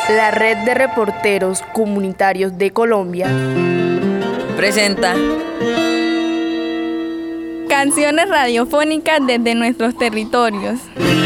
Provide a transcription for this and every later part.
La Red de Reporteros Comunitarios de Colombia presenta canciones radiofónicas desde nuestros territorios.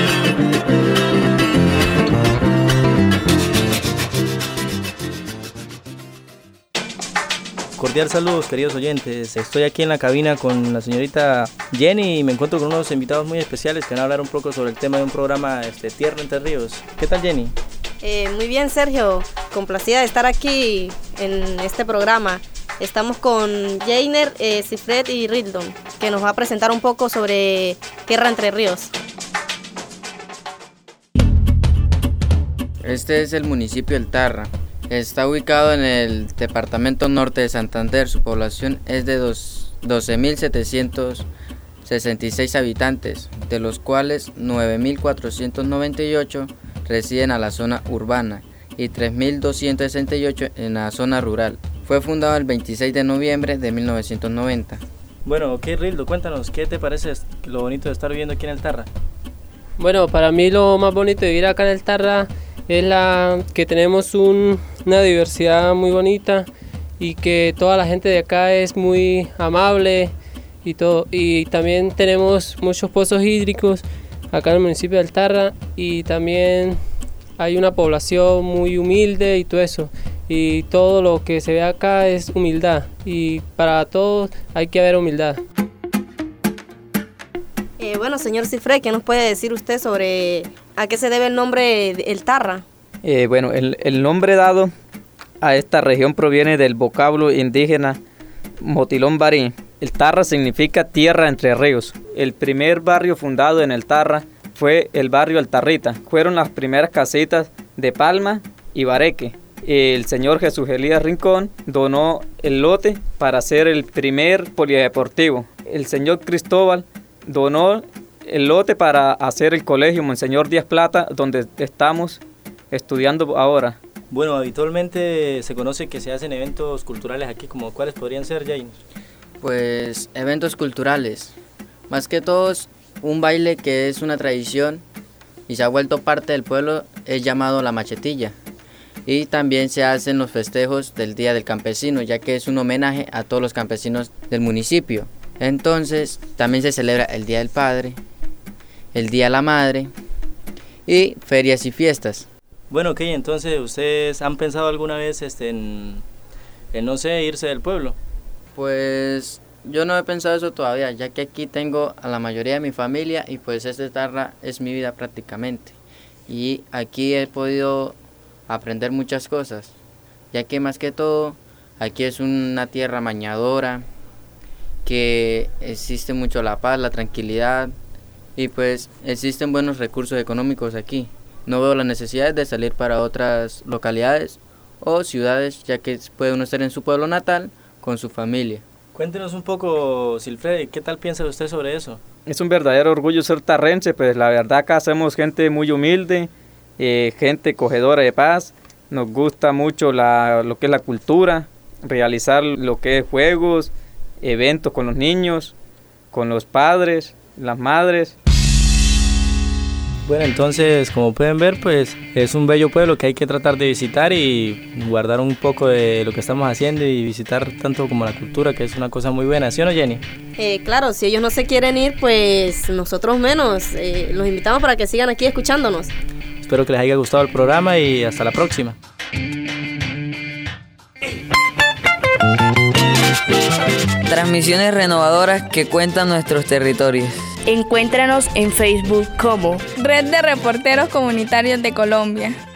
Cordial saludos, queridos oyentes. Estoy aquí en la cabina con la señorita Jenny y me encuentro con unos invitados muy especiales que van a hablar un poco sobre el tema de un programa Tierra Entre Ríos. ¿Qué tal, Jenny? Muy bien, Sergio. Complacida de estar aquí en este programa. Estamos con Jainer, Cifred y Rildon, que nos va a presentar un poco sobre Tierra Entre Ríos. Este es el municipio del Tarra. Está ubicado en el departamento norte de Santander. Su población es de 12.766 habitantes, de los cuales 9.498 residen a la zona urbana y 3.268 en la zona rural. Fue fundado el 26 de noviembre de 1990. Bueno, ok, Rildo, cuéntanos, ¿qué te parece lo bonito de estar viviendo aquí en el Tarra? Bueno, para mí lo más bonito de vivir acá en el Tarra es que tenemos una diversidad muy bonita y que toda la gente de acá es muy amable y todo. Y también tenemos muchos pozos hídricos acá en el municipio del Tarra y también hay una población muy humilde y todo eso. Y todo lo que se ve acá es humildad y para todos hay que haber humildad. Bueno, señor Cifre, ¿qué nos puede decir usted sobre a qué se debe el nombre El Tarra? Bueno, el nombre dado a esta región proviene del vocablo indígena Motilón Barí. El Tarra significa tierra entre ríos. El primer barrio fundado en el Tarra fue el barrio Altarrita. Fueron las primeras casitas de palma y bareque. El señor Jesús Elías Rincón donó el lote para hacer el primer polideportivo. El señor Cristóbal donó el lote para hacer el colegio Monseñor Díaz Plata, donde estamos estudiando ahora. Bueno, habitualmente se conoce que se hacen eventos culturales aquí, como ¿cuáles podrían ser, Jainer? Pues eventos culturales, más que todos un baile que es una tradición y se ha vuelto parte del pueblo, es llamado la machetilla. Y también se hacen los festejos del Día del Campesino, ya que es un homenaje a todos los campesinos del municipio. Entonces también se celebra el Día del Padre, el Día de la Madre y ferias y fiestas. Bueno, ok, entonces ¿ustedes han pensado alguna vez en no sé, irse del pueblo? Pues yo no he pensado eso todavía, ya que aquí tengo a la mayoría de mi familia y pues Tarra es mi vida prácticamente. Y aquí he podido aprender muchas cosas, ya que más que todo aquí es una tierra mañadora, que existe mucho la paz, la tranquilidad y pues existen buenos recursos económicos aquí. No veo la necesidad de salir para otras localidades o ciudades, ya que puede uno estar en su pueblo natal con su familia. Cuéntenos un poco, Silfredi, ¿qué tal piensa usted sobre eso? Es un verdadero orgullo ser tarrense, pues la verdad acá somos gente muy humilde, gente cogedora de paz. Nos gusta mucho lo que es la cultura, realizar lo que es juegos, eventos con los niños, con los padres, las madres. Bueno, entonces, como pueden ver, pues es un bello pueblo que hay que tratar de visitar y guardar un poco de lo que estamos haciendo y visitar tanto como la cultura, que es una cosa muy buena, ¿sí o no, Jenny? Claro, si ellos no se quieren ir, pues nosotros menos. Los invitamos para que sigan aquí escuchándonos. Espero que les haya gustado el programa y hasta la próxima. Transmisiones renovadoras que cuentan nuestros territorios. Encuéntranos en Facebook como Red de Reporteros Comunitarios de Colombia.